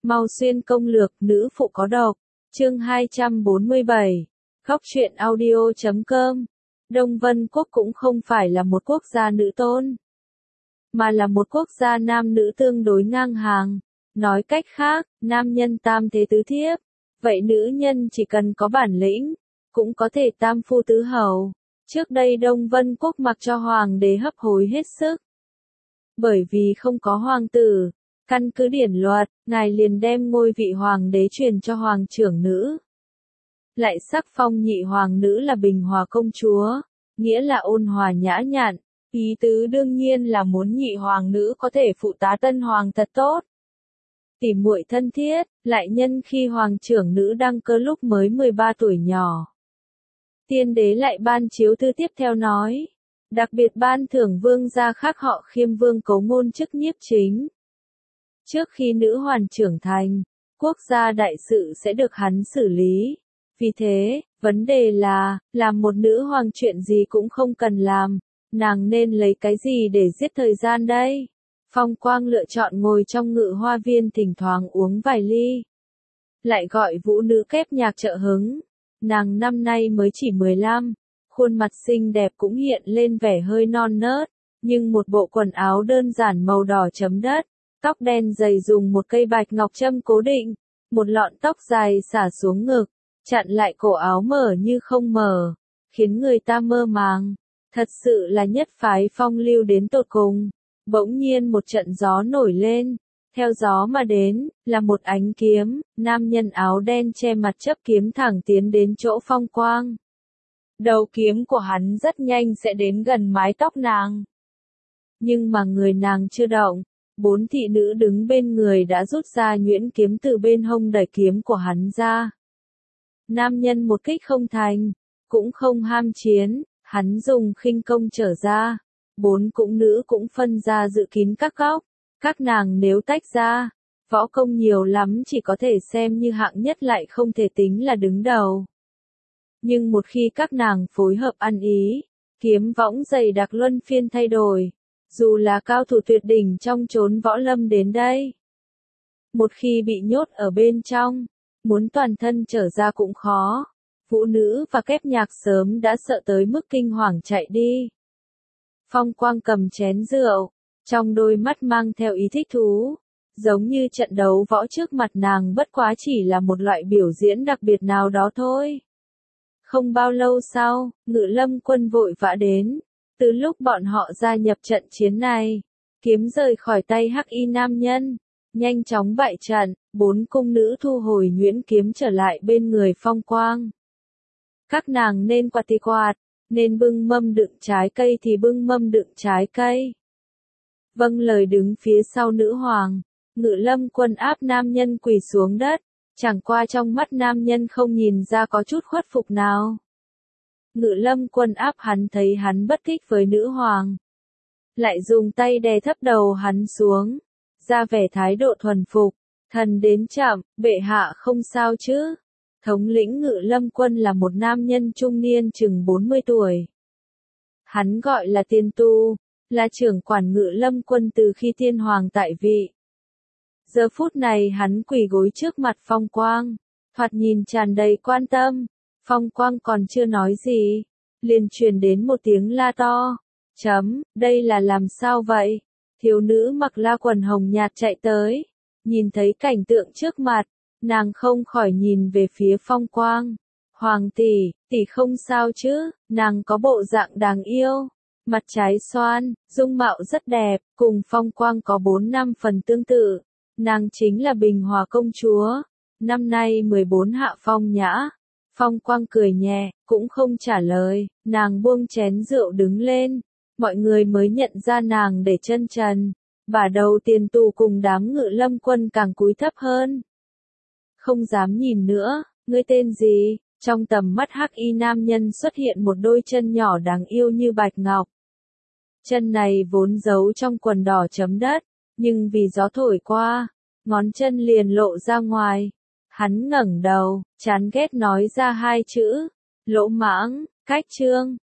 Mau xuyên công lược, nữ phụ có độc. Chương 247. Góc truyện audio.com. Đông Vân Quốc cũng không phải là một quốc gia nữ tôn, mà là một quốc gia nam nữ tương đối ngang hàng. Nói cách khác, nam nhân tam thế tứ thiếp, vậy nữ nhân chỉ cần có bản lĩnh, cũng có thể tam phu tứ hầu. Trước đây Đông Vân Quốc mặc cho hoàng đế hấp hối hết sức. Bởi vì không có hoàng tử, căn cứ điển luật, ngài liền đem ngôi vị hoàng đế truyền cho hoàng trưởng nữ. Lại sắc phong nhị hoàng nữ là Bình Hòa công chúa, nghĩa là ôn hòa nhã nhặn, ý tứ đương nhiên là muốn nhị hoàng nữ có thể phụ tá tân hoàng thật tốt. Tỉ muội thân thiết, lại nhân khi hoàng trưởng nữ đăng cơ lúc mới 13 tuổi nhỏ. Tiên đế lại ban chiếu thư tiếp theo nói, đặc biệt ban thưởng vương gia khác họ Khiêm Vương Cấu Ngôn chức nhiếp chính. Trước khi nữ hoàn trưởng thành, quốc gia đại sự sẽ được hắn xử lý. Vì thế, vấn đề là, làm một nữ hoàng chuyện gì cũng không cần làm, nàng nên lấy cái gì để giết thời gian đây? Phong Quang lựa chọn ngồi trong ngự hoa viên thỉnh thoảng uống vài ly. Lại gọi vũ nữ kép nhạc trợ hứng. Nàng năm nay mới chỉ 15, khuôn mặt xinh đẹp cũng hiện lên vẻ hơi non nớt, nhưng một bộ quần áo đơn giản màu đỏ chấm đất, tóc đen dày dùng một cây bạch ngọc châm cố định, một lọn tóc dài xả xuống ngực, chặn lại cổ áo mở như không mở, khiến người ta mơ màng. Thật sự là nhất phái phong lưu đến tột cùng. Bỗng nhiên một trận gió nổi lên, theo gió mà đến, là một ánh kiếm, nam nhân áo đen che mặt chấp kiếm thẳng tiến đến chỗ Phong Quang. Đầu kiếm của hắn rất nhanh sẽ đến gần mái tóc nàng. Nhưng mà người nàng chưa động, 4 thị nữ đứng bên người đã rút ra nhuyễn kiếm từ bên hông đẩy kiếm của hắn ra. Nam nhân một kích không thành, cũng không ham chiến, hắn dùng khinh công trở ra. 4 cũng nữ cũng phân ra giữ kín các góc, các nàng nếu tách ra, võ công nhiều lắm chỉ có thể xem như hạng nhất lại không thể tính là đứng đầu. Nhưng một khi các nàng phối hợp ăn ý, kiếm võng dày đặc luân phiên thay đổi, dù là cao thủ tuyệt đỉnh trong chốn võ lâm đến đây. Một khi bị nhốt ở bên trong, muốn toàn thân trở ra cũng khó, vũ nữ và kép nhạc sớm đã sợ tới mức kinh hoàng chạy đi. Phong Quang cầm chén rượu, trong đôi mắt mang theo ý thích thú, giống như trận đấu võ trước mặt nàng bất quá chỉ là một loại biểu diễn đặc biệt nào đó thôi. Không bao lâu sau, Ngự Lâm quân vội vã đến, từ lúc bọn họ gia nhập trận chiến này, kiếm rời khỏi tay hắc y nam nhân, nhanh chóng bại trận, 4 cung nữ thu hồi nhuyễn kiếm trở lại bên người Phong Quang. Các nàng nên quạt thì quạt, nên bưng mâm đựng trái cây thì bưng mâm đựng trái cây. Vâng lời đứng phía sau nữ hoàng, Ngự Lâm quân áp nam nhân quỳ xuống đất, chẳng qua trong mắt nam nhân không nhìn ra có chút khuất phục nào. Ngự Lâm quân áp hắn thấy hắn bất kích với nữ hoàng, lại dùng tay đè thấp đầu hắn xuống, ra vẻ thái độ thuần phục, thần đến chậm, bệ hạ không sao chứ. Thống lĩnh Ngự Lâm quân là một nam nhân trung niên chừng 40 tuổi. Hắn gọi là Tiên Tu, là trưởng quản Ngự Lâm quân từ khi Tiên Hoàng tại vị. Giờ phút này hắn quỳ gối trước mặt Phong Quang, thoạt nhìn tràn đầy quan tâm. Phong Quang còn chưa nói gì, liền truyền đến một tiếng la to. Đây là làm sao vậy? Thiếu nữ mặc la quần hồng nhạt chạy tới, nhìn thấy cảnh tượng trước mặt, nàng không khỏi nhìn về phía Phong Quang. Hoàng tỷ, tỷ không sao chứ? Nàng có bộ dạng đáng yêu, mặt trái xoan, dung mạo rất đẹp, cùng Phong Quang có 4-5 phần tương tự. Nàng chính là Bình Hòa công chúa, năm nay 14 hạ phong nhã. Phong Quang cười nhẹ, cũng không trả lời, nàng buông chén rượu đứng lên, mọi người mới nhận ra nàng để chân trần. Bà đầu Tiền Tu cùng đám Ngự Lâm quân càng cúi thấp hơn. Không dám nhìn nữa, ngươi tên gì? Trong tầm mắt hắc y nam nhân xuất hiện một đôi chân nhỏ đáng yêu như bạch ngọc. Chân này vốn giấu trong quần đỏ chấm đất, nhưng vì gió thổi qua, ngón chân liền lộ ra ngoài. Hắn ngẩng đầu, chán ghét nói ra 2 chữ, lỗ mãng. Cách chương